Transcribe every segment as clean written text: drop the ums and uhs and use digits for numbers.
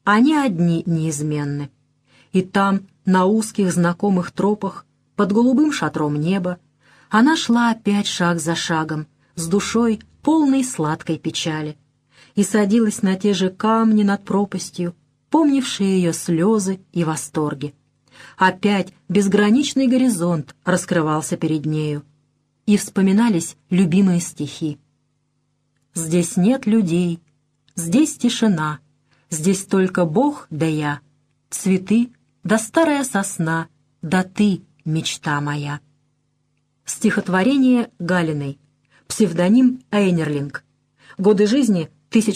они одни неизменны. И там, на узких знакомых тропах, под голубым шатром неба, она шла опять шаг за шагом, с душой полной сладкой печали, и садилась на те же камни над пропастью, помнившие ее слезы и восторги. Опять безграничный горизонт раскрывался перед нею, и вспоминались любимые стихи. «Здесь нет людей, здесь тишина, здесь только Бог да я, цветы да старая сосна, да ты, мечта моя». Стихотворение Галиной. Псевдоним Эйнерлинг. Годы жизни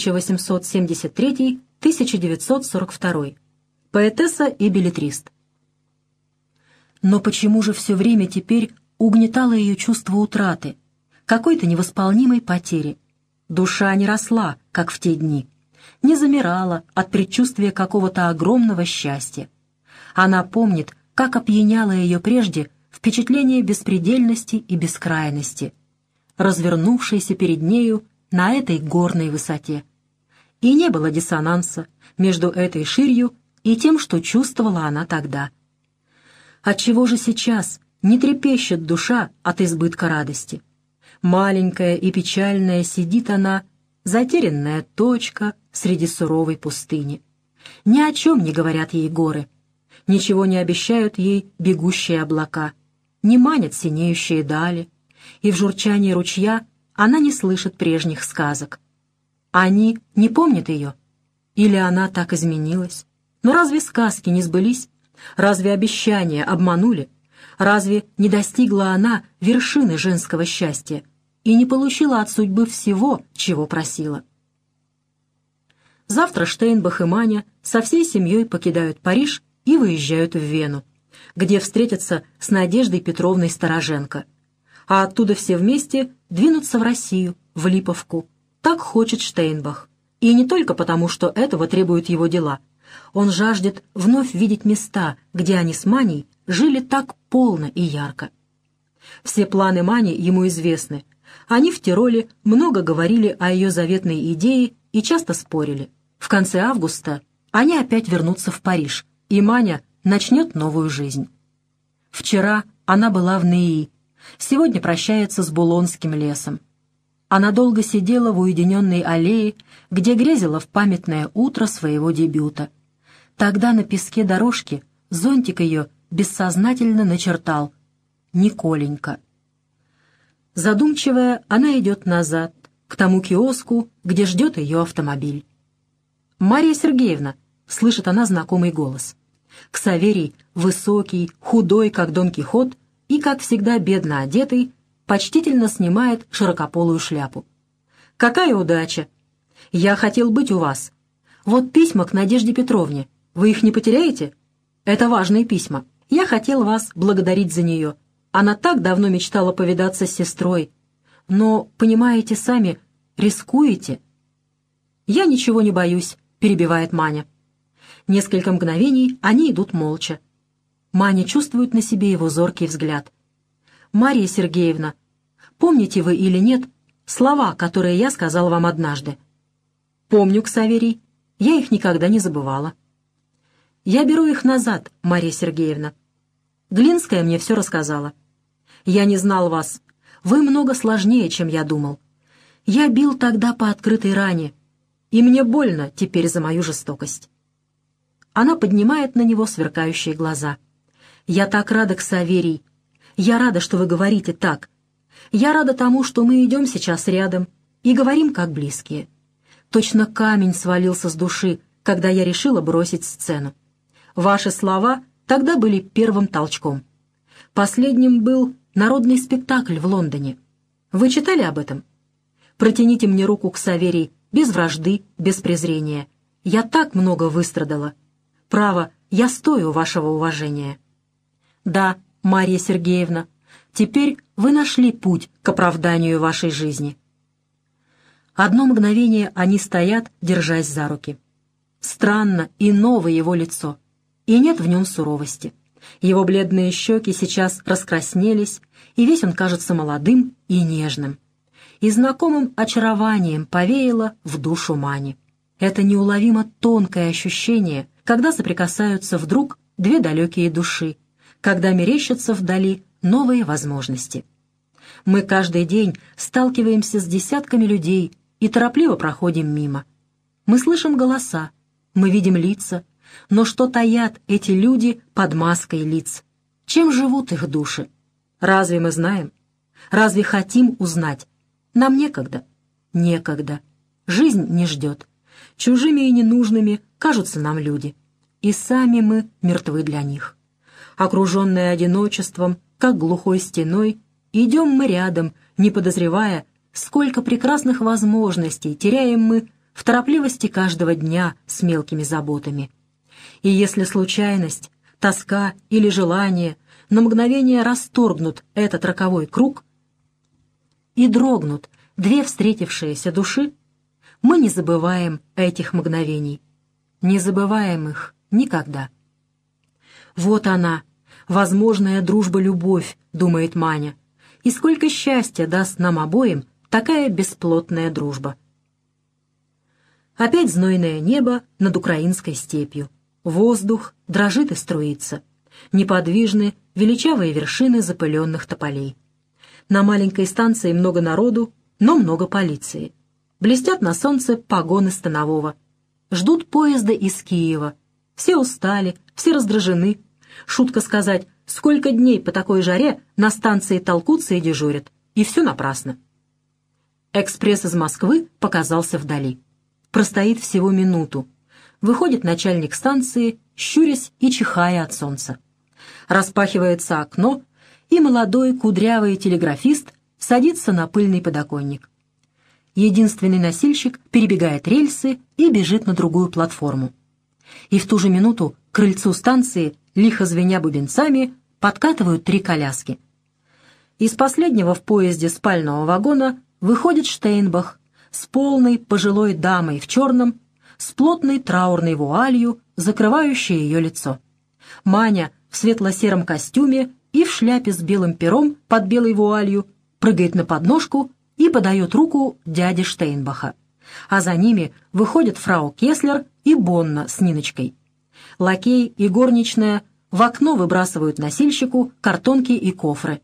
1873-1942. Поэтесса и беллетрист. Но почему же все время теперь угнетало ее чувство утраты, какой-то невосполнимой потери? Душа не росла, как в те дни, не замирала от предчувствия какого-то огромного счастья. Она помнит, как опьяняло ее прежде впечатление беспредельности и бескрайности, развернувшейся перед нею на этой горной высоте. И не было диссонанса между этой ширью и тем, что чувствовала она тогда. Отчего же сейчас не трепещет душа от избытка радости? Маленькая и печальная сидит она, затерянная точка среди суровой пустыни. Ни о чем не говорят ей горы, ничего не обещают ей бегущие облака, не манят синеющие дали, и в журчании ручья она не слышит прежних сказок. Они не помнят ее? Или она так изменилась? Но разве сказки не сбылись? Разве обещания обманули? Разве не достигла она вершины женского счастья и не получила от судьбы всего, чего просила? Завтра Штейнбах и Маня со всей семьей покидают Париж и выезжают в Вену, где встретятся с Надеждой Петровной Староженко, а оттуда все вместе двинутся в Россию, в Липовку. Так хочет Штейнбах. И не только потому, что этого требуют его дела. Он жаждет вновь видеть места, где они с Маней жили так полно и ярко. Все планы Мани ему известны. Они в Тироле много говорили о ее заветной идее и часто спорили. В конце августа они опять вернутся в Париж, и Маня начнет новую жизнь. Вчера она была в Неи, сегодня прощается с Булонским лесом. Она долго сидела в уединенной аллее, где грезила в памятное утро своего дебюта. Тогда на песке дорожки зонтик ее бессознательно начертал «Николенька». Задумчивая, она идет назад, к тому киоску, где ждет ее автомобиль. «Марья Сергеевна!» — слышит она знакомый голос. Ксаверий, высокий, худой, как Дон Кихот, и, как всегда, бедно одетый, почтительно снимает широкополую шляпу. «Какая удача! Я хотел быть у вас. Вот письма к Надежде Петровне. Вы их не потеряете? Это важные письма. Я хотел вас благодарить за нее. Она так давно мечтала повидаться с сестрой. Но, понимаете сами, рискуете». «Я ничего не боюсь», — перебивает Маня. Несколько мгновений они идут молча. Маня чувствует на себе его зоркий взгляд. «Марья Сергеевна, помните вы или нет слова, которые я сказала вам однажды?» «Помню, Ксаверий. Я их никогда не забывала». «Я беру их назад, Марья Сергеевна. Глинская мне все рассказала. Я не знал вас. Вы много сложнее, чем я думал. Я бил тогда по открытой ране, и мне больно теперь за мою жестокость». Она поднимает на него сверкающие глаза. «Я так рада, Ксаверий. Я рада, что вы говорите так. Я рада тому, что мы идем сейчас рядом и говорим как близкие. Точно камень свалился с души, когда я решила бросить сцену. Ваши слова тогда были первым толчком. Последним был народный спектакль в Лондоне. Вы читали об этом? Протяните мне руку, Ксаверий, без вражды, без презрения. Я так много выстрадала. Право, я стою вашего уважения». «Да, Марья Сергеевна, теперь вы нашли путь к оправданию вашей жизни». Одно мгновение они стоят, держась за руки. Странно и ново его лицо, и нет в нем суровости. Его бледные щеки сейчас раскраснелись, и весь он кажется молодым и нежным. И знакомым очарованием повеяло в душу Мани. Это неуловимо тонкое ощущение, когда соприкасаются вдруг две далекие души, когда мерещатся вдали новые возможности. Мы каждый день сталкиваемся с десятками людей и торопливо проходим мимо. Мы слышим голоса, мы видим лица, но что таят эти люди под маской лиц? Чем живут их души? Разве мы знаем? Разве хотим узнать? Нам некогда. Некогда. Жизнь не ждет. Чужими и ненужными кажутся нам люди. И сами мы мертвы для них. Окруженные одиночеством, как глухой стеной, идем мы рядом, не подозревая, сколько прекрасных возможностей теряем мы в торопливости каждого дня с мелкими заботами. И если случайность, тоска или желание на мгновение расторгнут этот роковой круг и дрогнут две встретившиеся души, мы не забываем этих мгновений, не забываем их никогда. «Вот она, возможная дружба-любовь», — думает Маня, «и сколько счастья даст нам обоим такая бесплотная дружба». Опять знойное небо над украинской степью. Воздух дрожит и струится. Неподвижны величавые вершины запыленных тополей. На маленькой станции много народу, но много полиции. Блестят на солнце погоны станового. Ждут поезда из Киева. Все устали, все раздражены. Шутка сказать, сколько дней по такой жаре на станции толкутся и дежурят. И все напрасно. Экспресс из Москвы показался вдали. Простоит всего минуту. Выходит начальник станции, щурясь и чихая от солнца. Распахивается окно, и молодой кудрявый телеграфист садится на пыльный подоконник. Единственный носильщик перебегает рельсы и бежит на другую платформу. И в ту же минуту к крыльцу станции, лихо звеня бубенцами, подкатывают 3 коляски. Из последнего в поезде спального вагона выходит Штейнбах с полной пожилой дамой в черном, с плотной траурной вуалью, закрывающей ее лицо. Маня в светло-сером костюме и в шляпе с белым пером под белой вуалью прыгает на подножку и подает руку дяде Штейнбаха. А за ними выходят фрау Кеслер и Бонна с Ниночкой. Лакей и горничная в окно выбрасывают носильщику картонки и кофры.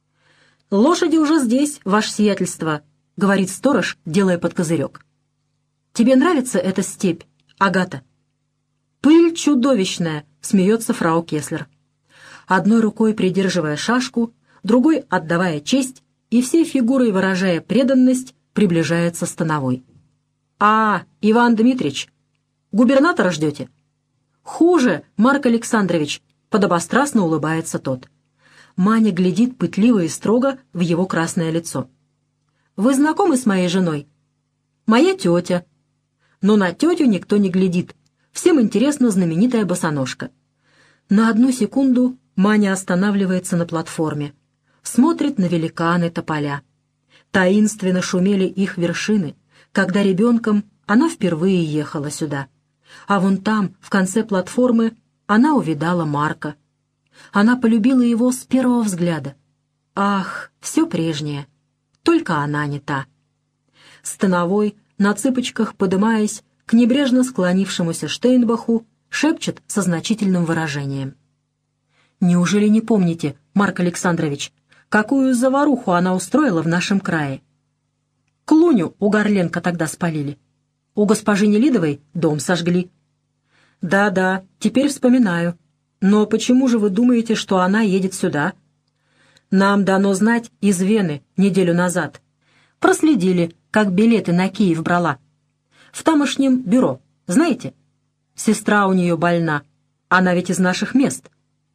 «Лошади уже здесь, ваше сиятельство», — говорит сторож, делая под козырек. «Тебе нравится эта степь, Агата?» «Пыль чудовищная», — смеется фрау Кеслер. Одной рукой придерживая шашку, другой отдавая честь и всей фигурой выражая преданность, приближается становой. «А, Иван Дмитрич, губернатора ждете?» «Хуже, Марк Александрович», — подобострастно улыбается тот. Маня глядит пытливо и строго в его красное лицо. «Вы знакомы с моей женой?» «Моя тетя». Но на тетю никто не глядит. Всем интересна знаменитая босоножка. На одну секунду Маня останавливается на платформе. Смотрит на великаны тополя. Таинственно шумели их вершины, когда ребенком она впервые ехала сюда. А вон там, в конце платформы, она увидала Марка. Она полюбила его с первого взгляда. Ах, все прежнее. Только она не та. Становой, на цыпочках подымаясь к небрежно склонившемуся Штейнбаху, шепчет со значительным выражением. «Неужели не помните, Марк Александрович, какую заваруху она устроила в нашем крае? Клуню у Горленко тогда спалили. У госпожи Нелидовой дом сожгли». «Да-да, теперь вспоминаю. Но почему же вы думаете, что она едет сюда?» «Нам дано знать из Вены неделю назад. Проследили, как билеты на Киев брала. В тамошнем бюро, знаете? Сестра у нее больна. Она ведь из наших мест».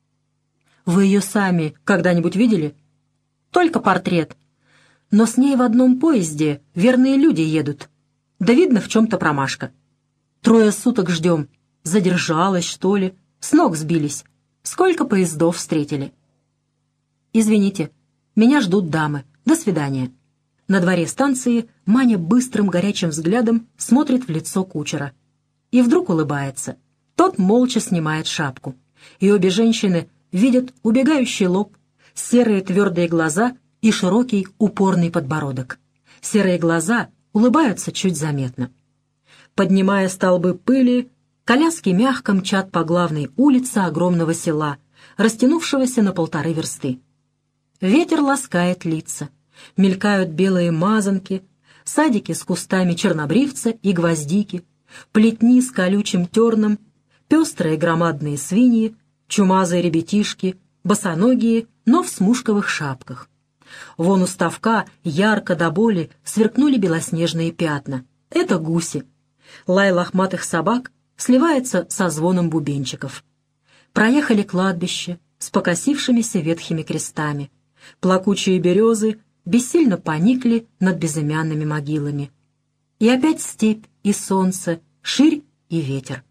«Вы ее сами когда-нибудь видели?» «Только портрет. Но с ней в одном поезде верные люди едут. Да видно, в чем-то промашка. 3 суток ждем. Задержалась, что ли? С ног сбились. Сколько поездов встретили?» «Извините, меня ждут дамы. До свидания». На дворе станции Маня быстрым горячим взглядом смотрит в лицо кучера. И вдруг улыбается. Тот молча снимает шапку. И обе женщины видят убегающий лоб, серые твердые глаза и широкий упорный подбородок. Серые глаза улыбаются чуть заметно. Поднимая столбы пыли, коляски мягко мчат по главной улице огромного села, растянувшегося на 1,5 версты. Ветер ласкает лица, мелькают белые мазанки, садики с кустами чернобривца и гвоздики, плетни с колючим терном, пестрые громадные свиньи, чумазые ребятишки, босоногие, но в смушковых шапках. Вон у ставка ярко до боли сверкнули белоснежные пятна. Это гуси. Лай лохматых собак сливается со звоном бубенчиков. Проехали кладбище с покосившимися ветхими крестами. Плакучие березы бессильно поникли над безымянными могилами. И опять степь и солнце, ширь и ветер.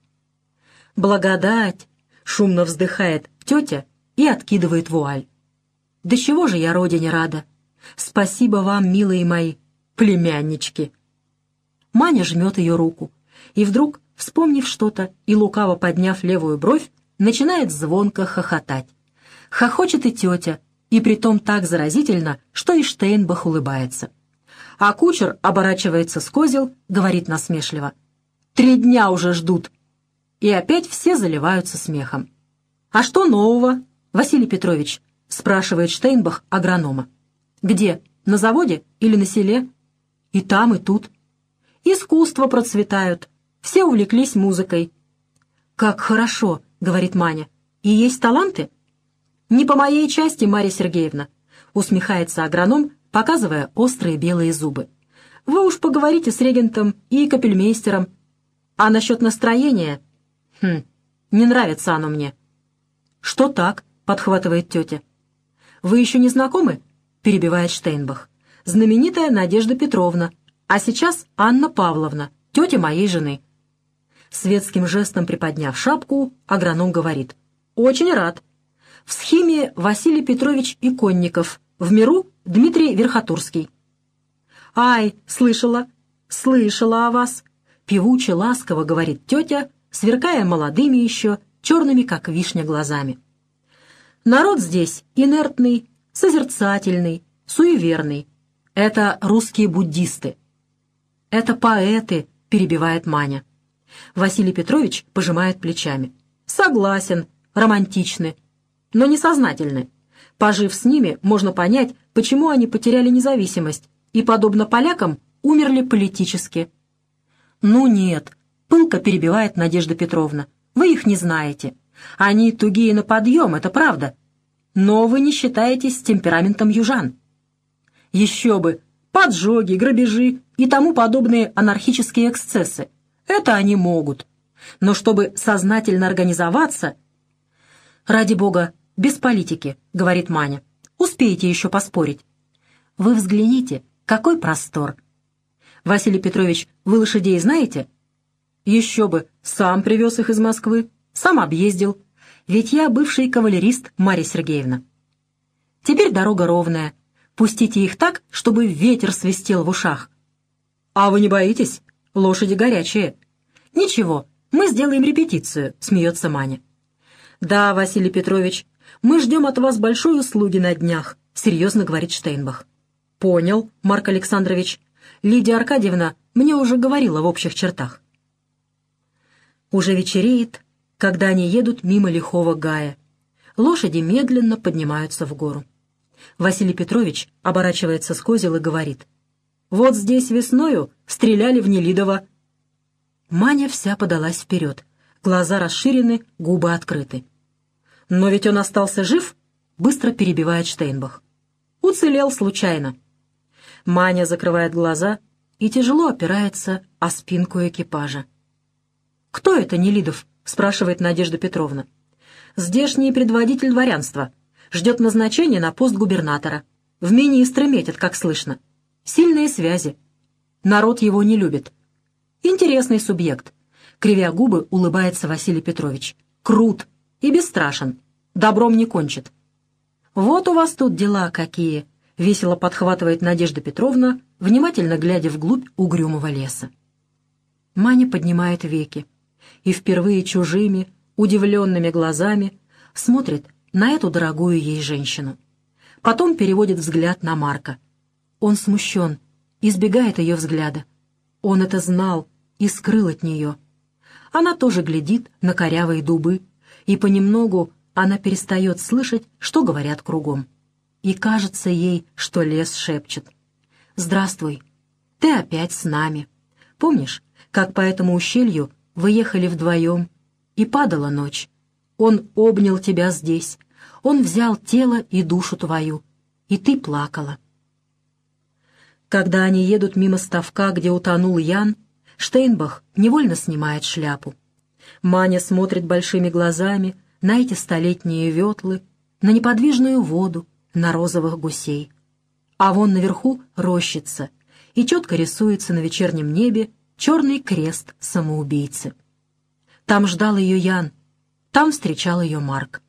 «Благодать!» — шумно вздыхает тетя и откидывает вуаль. «Да чего же я родине рада! Спасибо вам, милые мои племяннички!» Маня жмет ее руку, и вдруг, вспомнив что-то и лукаво подняв левую бровь, начинает звонко хохотать. Хохочет и тетя, и притом так заразительно, что и Штейнбах улыбается. А кучер оборачивается с козел, говорит насмешливо: «3 дня уже ждут!» И опять все заливаются смехом. «А что нового, Василий Петрович?» — спрашивает Штейнбах агронома. «Где? На заводе или на селе?» «И там, и тут. Искусства процветают. Все увлеклись музыкой». «Как хорошо!» — говорит Маня. «И есть таланты?» «Не по моей части, Марья Сергеевна», — усмехается агроном, показывая острые белые зубы. «Вы уж поговорите с регентом и капельмейстером. А насчет настроения? Не нравится оно мне». «Что так?» — подхватывает тетя. «Вы еще не знакомы?» — перебивает Штейнбах. «Знаменитая Надежда Петровна, а сейчас Анна Павловна, тетя моей жены». Светским жестом приподняв шапку, агроном говорит: «Очень рад. В схеме Василий Петрович Иконников, в миру Дмитрий Верхотурский». «Ай, слышала о вас», — певуче ласково говорит тетя, сверкая молодыми еще, черными, как вишня, глазами. «Народ здесь инертный, созерцательный, суеверный. Это русские буддисты». «Это поэты», — перебивает Маня. Василий Петрович пожимает плечами. «Согласен, романтичны, но несознательны. Пожив с ними, можно понять, почему они потеряли независимость и, подобно полякам, умерли политически». «Ну нет», — пылко перебивает Надежда Петровна, — «вы их не знаете. Они тугие на подъем, это правда. Но вы не считаетесь с темпераментом южан». «Еще бы! Поджоги, грабежи и тому подобные анархические эксцессы. Это они могут. Но чтобы сознательно организоваться...» «Ради бога, без политики», — говорит Маня. «Успеете еще поспорить». «Вы взгляните, какой простор». «Василий Петрович, вы лошадей знаете?» «Еще бы, сам привез их из Москвы, сам объездил. Ведь я бывший кавалерист, Марья Сергеевна». «Теперь дорога ровная. Пустите их так, чтобы ветер свистел в ушах». «А вы не боитесь? Лошади горячие». «Ничего, мы сделаем репетицию», — смеется Маня. «Да, Василий Петрович, мы ждем от вас большой услуги на днях», — серьезно говорит Штейнбах. «Понял, Марк Александрович. Лидия Аркадьевна мне уже говорила в общих чертах». Уже вечереет, когда они едут мимо лихого гая. Лошади медленно поднимаются в гору. Василий Петрович оборачивается с козел и говорит: «Вот здесь весною стреляли в Нелидово». Маня вся подалась вперед. Глаза расширены, губы открыты. «Но ведь он остался жив?» — быстро перебивает Штейнбах. «Уцелел случайно». Маня закрывает глаза и тяжело опирается о спинку экипажа. «Кто это Нелидов?» — спрашивает Надежда Петровна. «Здешний предводитель дворянства. Ждет назначения на пост губернатора. В министры метит, как слышно. Сильные связи. Народ его не любит. Интересный субъект». Кривя губы, улыбается Василий Петрович. «Крут и бесстрашен. Добром не кончит». «Вот у вас тут дела какие!» — весело подхватывает Надежда Петровна, внимательно глядя вглубь угрюмого леса. Маня поднимает веки и впервые чужими, удивленными глазами смотрит на эту дорогую ей женщину. Потом переводит взгляд на Марка. Он смущен, избегает ее взгляда. Он это знал, и скрыл от нее. Она тоже глядит на корявые дубы, и понемногу она перестает слышать, что говорят кругом. И кажется ей, что лес шепчет: «Здравствуй, ты опять с нами. Помнишь, как по этому ущелью вы ехали вдвоем, и падала ночь? Он обнял тебя здесь, он взял тело и душу твою, и ты плакала». Когда они едут мимо ставка, где утонул Ян, Штейнбах невольно снимает шляпу. Маня смотрит большими глазами на эти столетние ветлы, на неподвижную воду, на розовых гусей. А вон наверху рощица, и четко рисуется на вечернем небе черный крест самоубийцы. Там ждал ее Ян, там встречал ее Марк.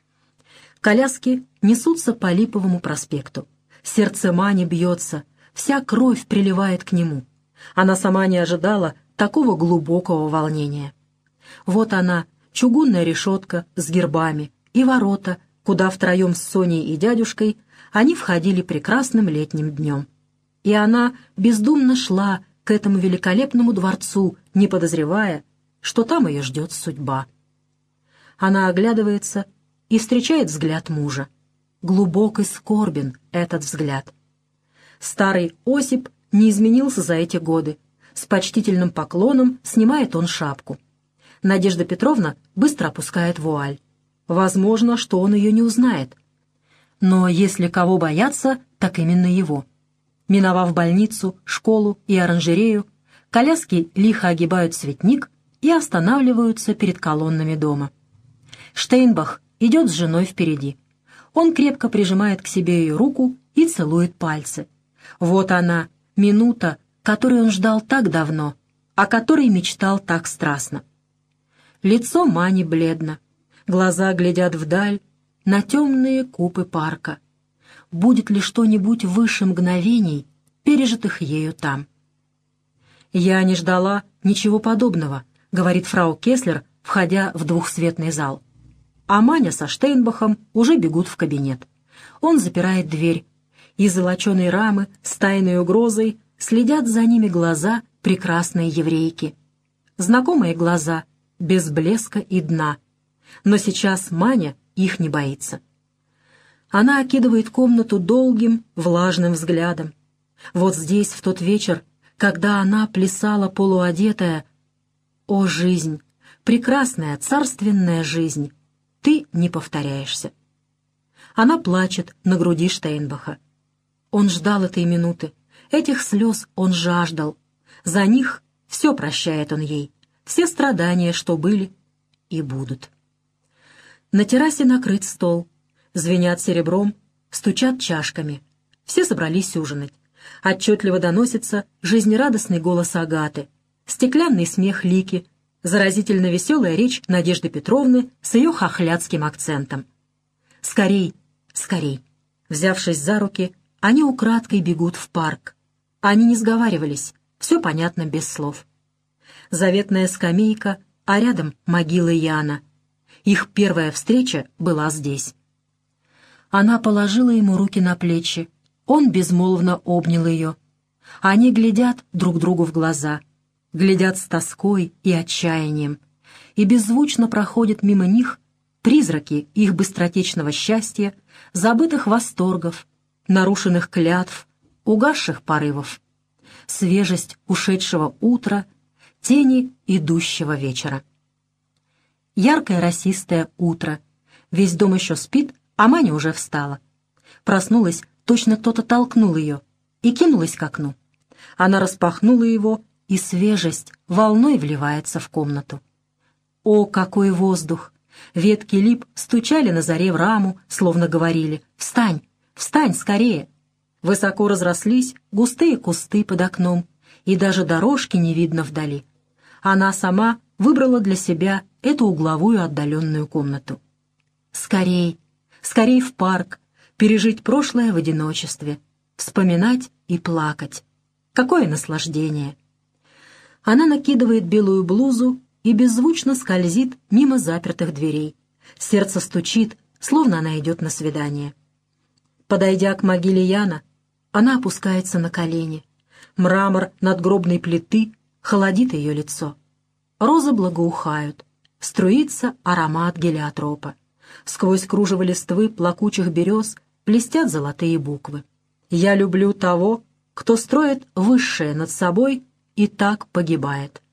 Коляски несутся по Липовому проспекту. Сердце Мани бьется, вся кровь приливает к нему. Она сама не ожидала такого глубокого волнения. Вот она, чугунная решетка с гербами и ворота, куда втроем с Соней и дядюшкой они входили прекрасным летним днем. И она бездумно шла к этому великолепному дворцу, не подозревая, что там ее ждет судьба. Она оглядывается и встречает взгляд мужа. Глубок и скорбен этот взгляд. Старый Осип не изменился за эти годы. С почтительным поклоном снимает он шапку. Надежда Петровна быстро опускает вуаль. Возможно, что он ее не узнает. Но если кого бояться, так именно его. Миновав больницу, школу и оранжерею, коляски лихо огибают цветник и останавливаются перед колоннами дома. Штейнбах идет с женой впереди. Он крепко прижимает к себе ее руку и целует пальцы. Вот она, минута, которую он ждал так давно, о которой мечтал так страстно. Лицо Мани бледно, глаза глядят вдаль, на темные купы парка. Будет ли что-нибудь выше мгновений, пережитых ею там? «Я не ждала ничего подобного», — говорит фрау Кеслер, входя в двухсветный зал. А Маня со Штейнбахом уже бегут в кабинет. Он запирает дверь. Из золоченой рамы с тайной угрозой следят за ними глаза прекрасной еврейки. Знакомые глаза, без блеска и дна. Но сейчас Маня их не боится. Она окидывает комнату долгим, влажным взглядом. Вот здесь, в тот вечер, когда она плясала полуодетая, «О, жизнь! Прекрасная, царственная жизнь! Ты не повторяешься!» Она плачет на груди Штейнбаха. Он ждал этой минуты, этих слез он жаждал. За них все прощает он ей, все страдания, что были и будут. На террасе накрыт стол, звенят серебром, стучат чашками. Все собрались ужинать. Отчетливо доносится жизнерадостный голос Агаты, стеклянный смех Лики, заразительно веселая речь Надежды Петровны с ее хохлядским акцентом. «Скорей, скорей!» Взявшись за руки, они украдкой бегут в парк. Они не сговаривались, все понятно без слов. Заветная скамейка, а рядом могила Яна. Их первая встреча была здесь. Она положила ему руки на плечи. Он безмолвно обнял ее. Они глядят друг другу в глаза, глядят с тоской и отчаянием, и беззвучно проходят мимо них призраки их быстротечного счастья, забытых восторгов, нарушенных клятв, угасших порывов, свежесть ушедшего утра, тени идущего вечера. Яркое росистое утро. Весь дом еще спит, а Маня уже встала. Проснулась, точно кто-то толкнул ее, и кинулась к окну. Она распахнула его, и свежесть волной вливается в комнату. О, какой воздух! Ветки лип стучали на заре в раму, словно говорили: «Встань! Встань скорее!» Высоко разрослись густые кусты под окном, и даже дорожки не видно вдали. Она сама выбрала для себя эту угловую отдаленную комнату. Скорей, скорей в парк, пережить прошлое в одиночестве, вспоминать и плакать. Какое наслаждение! Она накидывает белую блузу и беззвучно скользит мимо запертых дверей. Сердце стучит, словно она идет на свидание. Подойдя к могиле Яна, она опускается на колени. Мрамор надгробной плиты холодит ее лицо. Розы благоухают, струится аромат гелиотропа. Сквозь кружево листвы плакучих берез блестят золотые буквы. «Я люблю того, кто строит высшее над собой и так погибает».